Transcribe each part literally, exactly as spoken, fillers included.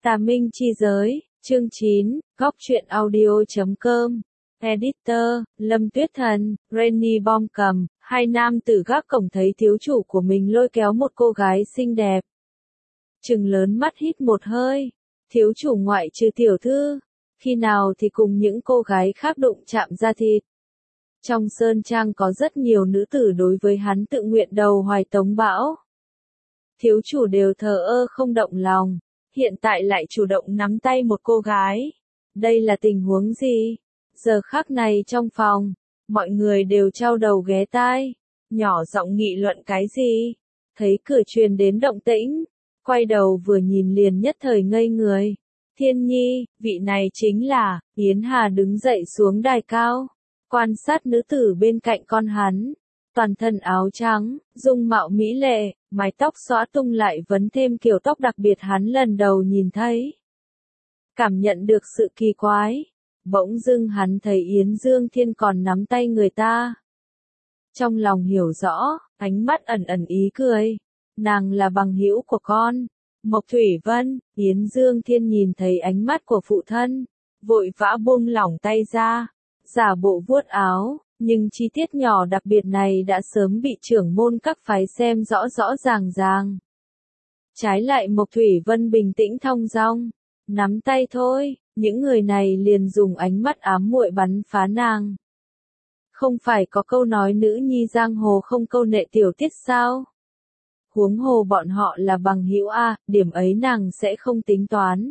Tà Minh Chi Giới, chương chín, góc truyện audio chấm com. Editor, Lâm Tuyết Thần, Rainy Bom cầm, hai nam tử gác cổng thấy thiếu chủ của mình lôi kéo một cô gái xinh đẹp. Trừng lớn mắt hít một hơi, thiếu chủ ngoại trừ tiểu thư, khi nào thì cùng những cô gái khác đụng chạm da thịt. Trong sơn trang có rất nhiều nữ tử đối với hắn tự nguyện đầu hoài tống bão. Thiếu chủ đều thờ ơ không động lòng, hiện tại lại chủ động nắm tay một cô gái. Đây là tình huống gì? Giờ khắc này trong phòng, mọi người đều trao đầu ghé tai, nhỏ giọng nghị luận cái gì? Thấy cửa truyền đến động tĩnh, quay đầu vừa nhìn liền nhất thời ngây người. Thiên Nhi, vị này chính là, Yến Hà đứng dậy xuống đài cao, quan sát nữ tử bên cạnh con hắn. Toàn thân áo trắng, dung mạo mỹ lệ, mái tóc xõa tung lại vấn thêm kiểu tóc đặc biệt hắn lần đầu nhìn thấy. Cảm nhận được sự kỳ quái, bỗng dưng hắn thấy Yến Dương Thiên còn nắm tay người ta. Trong lòng hiểu rõ, ánh mắt ẩn ẩn ý cười. Nàng là bằng hữu của con. Mộc Thủy Vân, Yến Dương Thiên nhìn thấy ánh mắt của phụ thân, vội vã buông lỏng tay ra, giả bộ vuốt áo. Nhưng chi tiết nhỏ đặc biệt này đã sớm bị trưởng môn các phái xem rõ rõ ràng ràng. Trái lại Mộc Thủy Vân bình tĩnh thong dong, nắm tay thôi, những người này liền dùng ánh mắt ám muội bắn phá nàng. Không phải có câu nói nữ nhi giang hồ không câu nệ tiểu tiết sao? Huống hồ bọn họ là bằng hữu a, điểm ấy nàng sẽ không tính toán.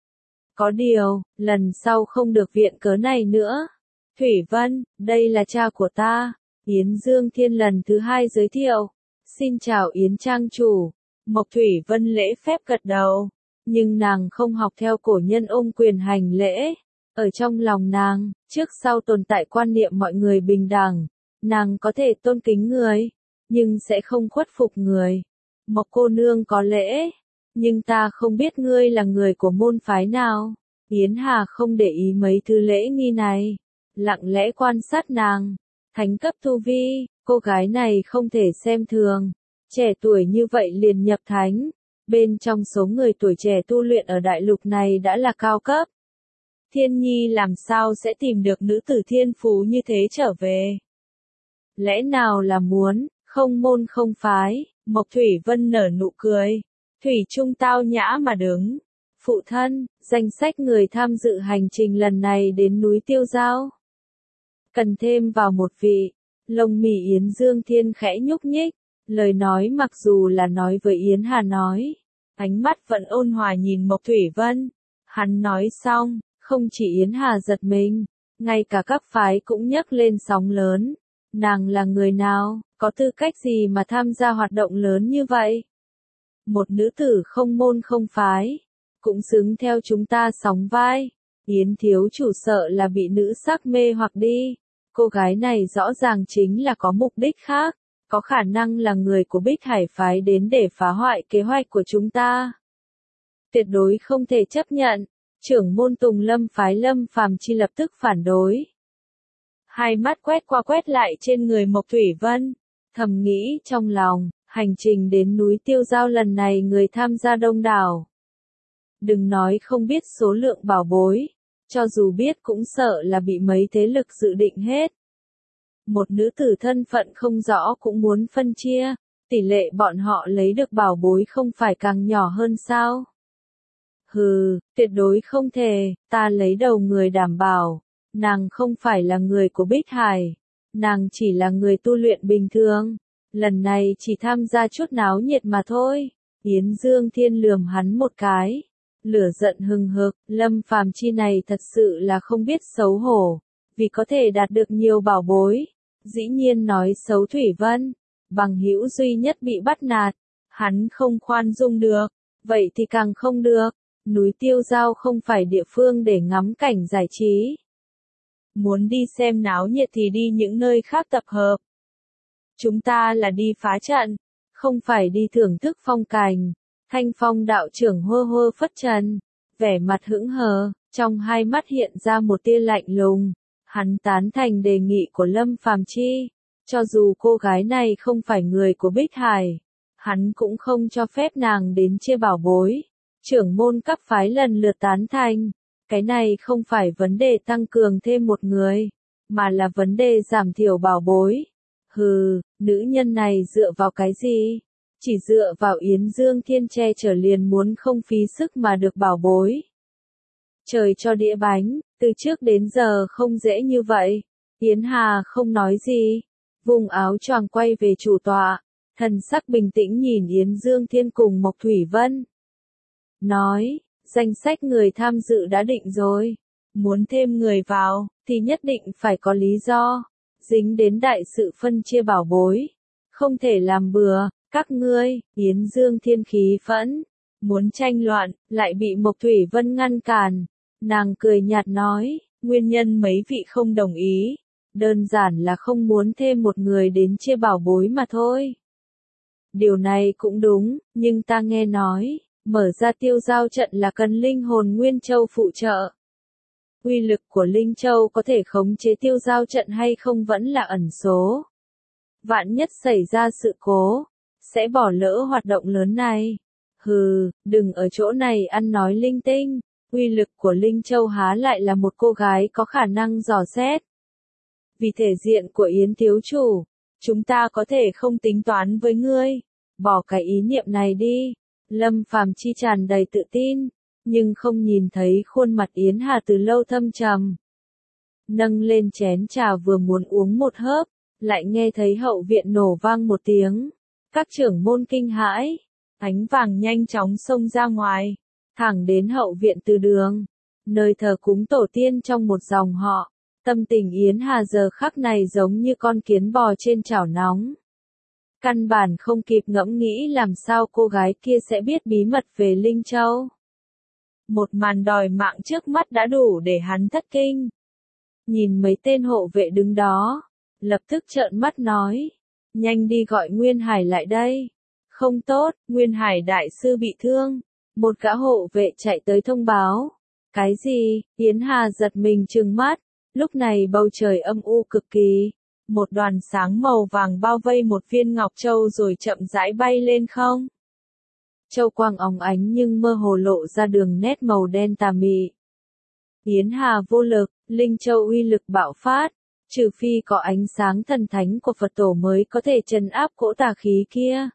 Có điều, lần sau không được viện cớ này nữa. Thủy Vân, đây là cha của ta. Yến Dương Thiên lần thứ hai giới thiệu. Xin chào Yến Trang chủ. Mộc Thủy Vân lễ phép gật đầu. Nhưng nàng không học theo cổ nhân ôm quyền hành lễ. Ở trong lòng nàng, trước sau tồn tại quan niệm mọi người bình đẳng. Nàng có thể tôn kính người, nhưng sẽ không khuất phục người. Mộc cô nương có lễ, nhưng ta không biết ngươi là người của môn phái nào. Yến Hà không để ý mấy thứ lễ nghi này. Lặng lẽ quan sát nàng, thánh cấp tu vi, cô gái này không thể xem thường, trẻ tuổi như vậy liền nhập thánh, bên trong số người tuổi trẻ tu luyện ở đại lục này đã là cao cấp. Thiên Nhi làm sao sẽ tìm được nữ tử thiên phú như thế trở về? Lẽ nào là muốn, không môn không phái, Mộc Thủy Vân nở nụ cười, Thủy Trung tao nhã mà đứng. Phụ thân, danh sách người tham dự hành trình lần này đến núi Tiêu Giao. Cần thêm vào một vị. Lông mì Yến Dương Thiên khẽ nhúc nhích, lời nói mặc dù là nói với Yến Hà nói, ánh mắt vẫn ôn hòa nhìn Mộc Thủy Vân. Hắn nói xong, không chỉ Yến Hà giật mình, ngay cả các phái cũng nhấc lên sóng lớn. Nàng là người nào, có tư cách gì mà tham gia hoạt động lớn như vậy? Một nữ tử không môn không phái, cũng xứng theo chúng ta sóng vai. Yến thiếu chủ sợ là bị nữ sắc mê hoặc đi. Cô gái này rõ ràng chính là có mục đích khác, có khả năng là người của Bích Hải phái đến để phá hoại kế hoạch của chúng ta. Tuyệt đối không thể chấp nhận. Trưởng môn Tùng Lâm phái Lâm Phàm Chi lập tức phản đối. Hai mắt quét qua quét lại trên người Mộc Thủy Vân, thầm nghĩ trong lòng, hành trình đến núi Tiêu Giao lần này người tham gia đông đảo. Đừng nói không biết số lượng bảo bối. Cho dù biết cũng sợ là bị mấy thế lực dự định hết. Một nữ tử thân phận không rõ cũng muốn phân chia, tỷ lệ bọn họ lấy được bảo bối không phải càng nhỏ hơn sao? Hừ, tuyệt đối không thể, ta lấy đầu người đảm bảo, nàng không phải là người của Bích Hải, nàng chỉ là người tu luyện bình thường, lần này chỉ tham gia chút náo nhiệt mà thôi. Yến Dương Thiên lườm hắn một cái. Lửa giận hừng hực, Lâm Phàm Chi này thật sự là không biết xấu hổ, vì có thể đạt được nhiều bảo bối, dĩ nhiên nói xấu Thủy Vân, bằng hữu duy nhất bị bắt nạt, hắn không khoan dung được, vậy thì càng không được, núi Tiêu Giao không phải địa phương để ngắm cảnh giải trí. Muốn đi xem náo nhiệt thì đi những nơi khác tập hợp. Chúng ta là đi phá trận, không phải đi thưởng thức phong cảnh. Thanh Phong đạo trưởng hô hô phất trần, vẻ mặt hững hờ, trong hai mắt hiện ra một tia lạnh lùng. Hắn tán thành đề nghị của Lâm Phàm Chi, cho dù cô gái này không phải người của Bích Hải, hắn cũng không cho phép nàng đến chia bảo bối. trưởng môn các phái lần lượt tán thành. Cái này không phải vấn đề tăng cường thêm một người, mà là vấn đề giảm thiểu bảo bối. Hừ, nữ nhân này dựa vào cái gì? Chỉ dựa vào Yến Dương Thiên che chở liền muốn không phí sức mà được bảo bối. Trời cho đĩa bánh, từ trước đến giờ không dễ như vậy. Yến Hà không nói gì, vùng áo choàng quay về chủ tọa, thần sắc bình tĩnh nhìn Yến Dương Thiên cùng Mộc Thủy Vân. Nói, danh sách người tham dự đã định rồi. Muốn thêm người vào, thì nhất định phải có lý do. Dính đến đại sự phân chia bảo bối. Không thể làm bừa, các ngươi, Yến Dương Thiên khí phẫn. Muốn tranh loạn, lại bị Mộc Thủy Vân ngăn cản. Nàng cười nhạt nói, nguyên nhân mấy vị không đồng ý. Đơn giản là không muốn thêm một người đến chia bảo bối mà thôi. Điều này cũng đúng, nhưng ta nghe nói, mở ra tiêu giao trận là cần linh hồn Nguyên Châu phụ trợ. Uy lực của Linh Châu có thể khống chế tiêu giao trận hay không vẫn là ẩn số. Vạn nhất xảy ra sự cố, sẽ bỏ lỡ hoạt động lớn này. Hừ, đừng ở chỗ này ăn nói linh tinh, uy lực của Linh Châu há lại là một cô gái có khả năng dò xét. Vì thể diện của Yến thiếu chủ, chúng ta có thể không tính toán với ngươi, bỏ cái ý niệm này đi. Lâm Phàm Chi tràn đầy tự tin, nhưng không nhìn thấy khuôn mặt Yến Hà từ lâu thâm trầm. Nâng lên chén trà vừa muốn uống một hớp, lại nghe thấy hậu viện nổ vang một tiếng. Các trưởng môn kinh hãi, ánh vàng nhanh chóng xông ra ngoài, thẳng đến hậu viện từ đường, nơi thờ cúng tổ tiên trong một dòng họ. Tâm tình Yến Hà giờ khắc này giống như con kiến bò trên chảo nóng. Căn bản không kịp ngẫm nghĩ làm sao cô gái kia sẽ biết bí mật về Linh Châu. Một màn đòi mạng trước mắt đã đủ để hắn thất kinh. Nhìn mấy tên hộ vệ đứng đó, lập tức trợn mắt nói, nhanh đi gọi Nguyên Hải lại đây. Không tốt, Nguyên Hải đại sư bị thương. Một gã hộ vệ chạy tới thông báo. Cái gì? Yến Hà giật mình trừng mắt. Lúc này bầu trời âm u cực kỳ. Một đoàn sáng màu vàng bao vây một viên ngọc châu rồi chậm rãi bay lên không. Châu quang óng ánh nhưng mơ hồ lộ ra đường nét màu đen tà mị. Yến Hà vô lực, Linh Châu uy lực bạo phát. Trừ phi có ánh sáng thần thánh của Phật tổ mới có thể trấn áp cỗ tà khí kia.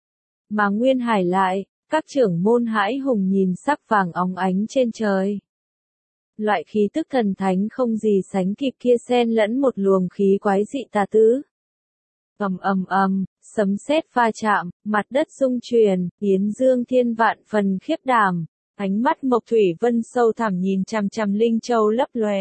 Mà Nguyên Hải lại, các trưởng môn hãi hùng nhìn sắc vàng óng ánh trên trời. Loại khí tức thần thánh không gì sánh kịp kia xen lẫn một luồng khí quái dị tà tứ. Ầm ầm ầm, sấm sét va chạm, mặt đất rung chuyển, Yến Dương Thiên vạn phần khiếp đảm, ánh mắt Mộc Thủy Vân sâu thẳm nhìn chằm chằm Linh Châu lấp lóe.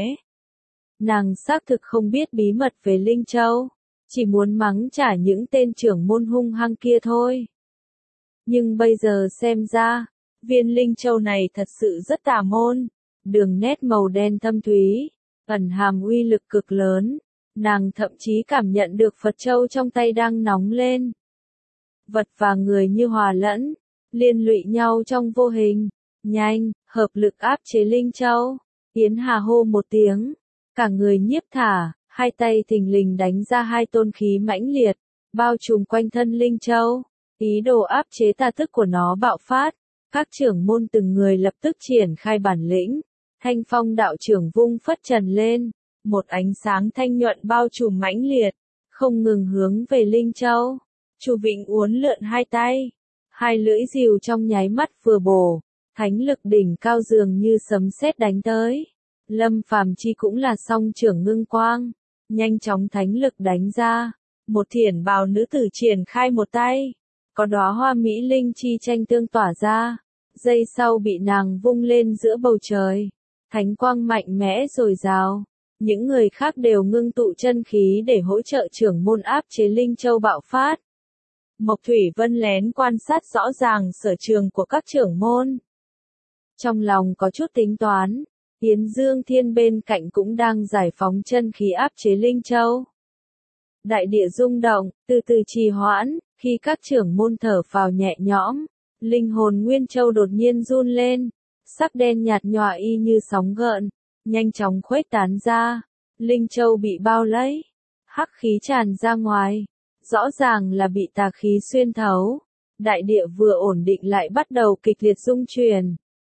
Nàng xác thực không biết bí mật về Linh Châu, chỉ muốn mắng trả những tên trưởng môn hung hăng kia thôi. Nhưng bây giờ xem ra, viên Linh Châu này thật sự rất tà môn. Đường nét màu đen thâm thúy, ẩn hàm uy lực cực lớn, nàng thậm chí cảm nhận được Phật Châu trong tay đang nóng lên. Vật và người như hòa lẫn, liên lụy nhau trong vô hình, nhanh, hợp lực áp chế Linh Châu. Yến Hà hô một tiếng, cả người nhiếp thả, hai tay thình lình đánh ra hai tôn khí mãnh liệt, bao trùm quanh thân Linh Châu, ý đồ áp chế tà thức của nó bạo phát. Các trưởng môn từng người lập tức triển khai bản lĩnh. Thanh Phong đạo trưởng vung phất trần lên, một ánh sáng thanh nhuận bao trùm mãnh liệt, không ngừng hướng về Linh Châu. Chu Vịnh uốn lượn hai tay, hai lưỡi rìu trong nháy mắt vừa bổ, thánh lực đỉnh cao dường như sấm sét đánh tới. Lâm Phàm Chi cũng là song trưởng ngưng quang, nhanh chóng thánh lực đánh ra, một thiển bào nữ tử triển khai một tay, có đóa hoa mỹ linh chi tranh tương tỏa ra, giây sau bị nàng vung lên giữa bầu trời. Thánh quang mạnh mẽ dồi dào, những người khác đều ngưng tụ chân khí để hỗ trợ trưởng môn áp chế Linh Châu bạo phát. Mộc Thủy Vân lén quan sát rõ ràng sở trường của các trưởng môn. Trong lòng có chút tính toán, Yến Dương Thiên bên cạnh cũng đang giải phóng chân khí áp chế Linh Châu. Đại địa rung động, từ từ trì hoãn, khi các trưởng môn thở phào nhẹ nhõm, linh hồn Nguyên Châu đột nhiên run lên. Sắc đen nhạt nhòa y như sóng gợn, nhanh chóng khuếch tán ra, Linh Châu bị bao lấy, hắc khí tràn ra ngoài, rõ ràng là bị tà khí xuyên thấu, đại địa vừa ổn định lại bắt đầu kịch liệt rung chuyển,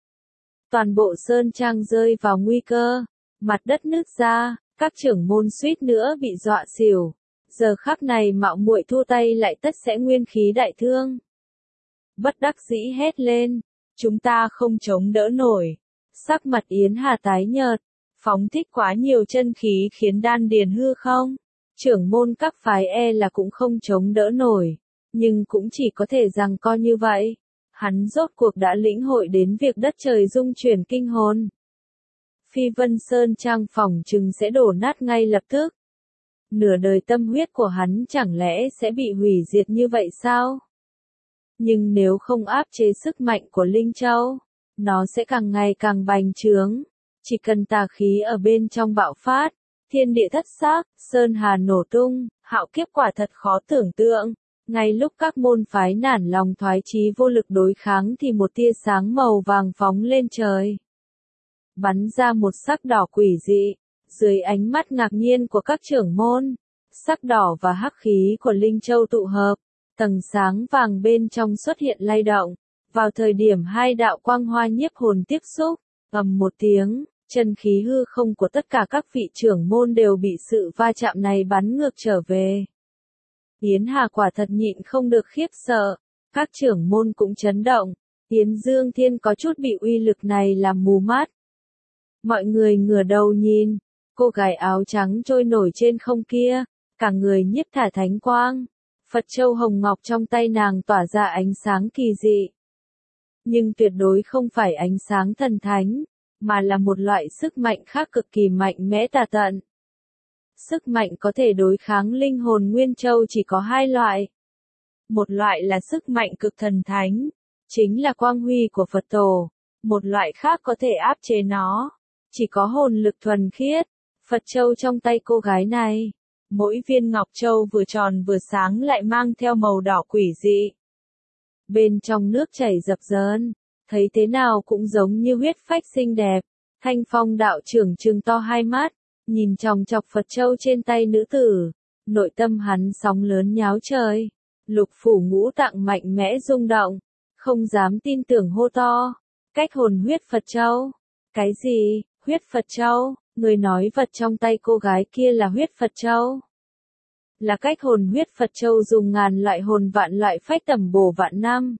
toàn bộ sơn trang rơi vào nguy cơ, mặt đất nứt ra, các trưởng môn suýt nữa bị dọa xỉu. Giờ khắc này mạo muội thu tay lại tất sẽ nguyên khí đại thương. Bất đắc dĩ hét lên, chúng ta không chống đỡ nổi. Sắc mặt Yến Hà tái nhợt, phóng thích quá nhiều chân khí khiến đan điền hư không. Trưởng môn các phái e là cũng không chống đỡ nổi, nhưng cũng chỉ có thể rằng co như vậy. Hắn rốt cuộc đã lĩnh hội đến việc đất trời rung chuyển kinh hồn. Phi Vân Sơn trang phòng chừng sẽ đổ nát ngay lập tức. Nửa đời tâm huyết của hắn chẳng lẽ sẽ bị hủy diệt như vậy sao? Nhưng nếu không áp chế sức mạnh của Linh Châu, nó sẽ càng ngày càng bành trướng. Chỉ cần tà khí ở bên trong bạo phát, thiên địa thất xác, sơn hà nổ tung, hạo kiếp quả thật khó tưởng tượng. Ngay lúc các môn phái nản lòng thoái chí vô lực đối kháng thì một tia sáng màu vàng phóng lên trời. Bắn ra một sắc đỏ quỷ dị, dưới ánh mắt ngạc nhiên của các trưởng môn, sắc đỏ và hắc khí của Linh Châu tụ hợp, tầng sáng vàng bên trong xuất hiện lay động. Vào thời điểm hai đạo quang hoa nhiếp hồn tiếp xúc, ầm một tiếng, chân khí hư không của tất cả các vị trưởng môn đều bị sự va chạm này bắn ngược trở về. Yến Hà quả thật nhịn không được khiếp sợ, các trưởng môn cũng chấn động, Yến Dương Thiên có chút bị uy lực này làm mù mắt. Mọi người ngửa đầu nhìn, cô gái áo trắng trôi nổi trên không kia, cả người nhiếp thả thánh quang, Phật châu hồng ngọc trong tay nàng tỏa ra ánh sáng kỳ dị. Nhưng tuyệt đối không phải ánh sáng thần thánh, mà là một loại sức mạnh khác cực kỳ mạnh mẽ tà tận. Sức mạnh có thể đối kháng linh hồn Nguyên Châu chỉ có hai loại. Một loại là sức mạnh cực thần thánh, chính là quang huy của Phật tổ. Một loại khác có thể áp chế nó, chỉ có hồn lực thuần khiết. Phật châu trong tay cô gái này, mỗi viên ngọc châu vừa tròn vừa sáng lại mang theo màu đỏ quỷ dị. Bên trong nước chảy dập dờn, thấy thế nào cũng giống như huyết phách xinh đẹp. Thanh Phong đạo trưởng trừng to hai mắt, nhìn chòng chọc Phật châu trên tay nữ tử, nội tâm hắn sóng lớn nháo trời. Lục phủ ngũ tạng mạnh mẽ rung động, không dám tin tưởng hô to, cách hồn huyết Phật châu. Cái gì, huyết Phật châu? Người nói vật trong tay cô gái kia là huyết Phật châu. Là cách hồn huyết Phật châu dùng ngàn loại hồn vạn loại phách tẩm bổ vạn năm.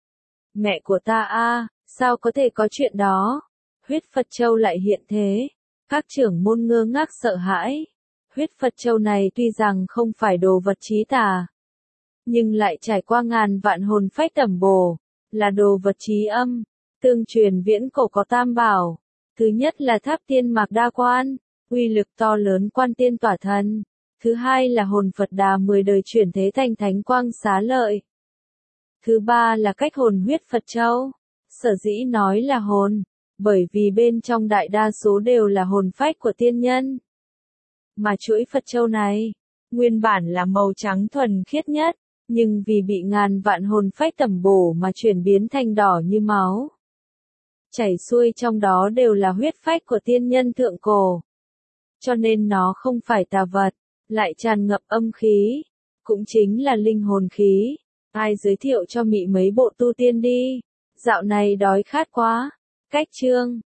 Mẹ của ta a, sao có thể có chuyện đó? Huyết Phật châu lại hiện thế. Các trưởng môn ngơ ngác sợ hãi. Huyết Phật châu này tuy rằng không phải đồ vật chí tà, nhưng lại trải qua ngàn vạn hồn phách tẩm bổ, là đồ vật chí âm. Tương truyền viễn cổ có tam bảo. Thứ nhất là tháp tiên mạc đa quan, uy lực to lớn quan tiên tỏa thần. Thứ hai là hồn Phật đà mười đời chuyển thế thành thánh quang xá lợi. Thứ ba là cách hồn huyết Phật châu. Sở dĩ nói là hồn, bởi vì bên trong đại đa số đều là hồn phách của tiên nhân. Mà chuỗi Phật châu này, nguyên bản là màu trắng thuần khiết nhất, nhưng vì bị ngàn vạn hồn phách tẩm bổ mà chuyển biến thành đỏ như máu. Chảy xuôi trong đó đều là huyết phách của tiên nhân thượng cổ. Cho nên nó không phải tà vật, lại tràn ngập âm khí, cũng chính là linh hồn khí. Ai giới thiệu cho mị mấy bộ tu tiên đi, dạo này đói khát quá. Cách chương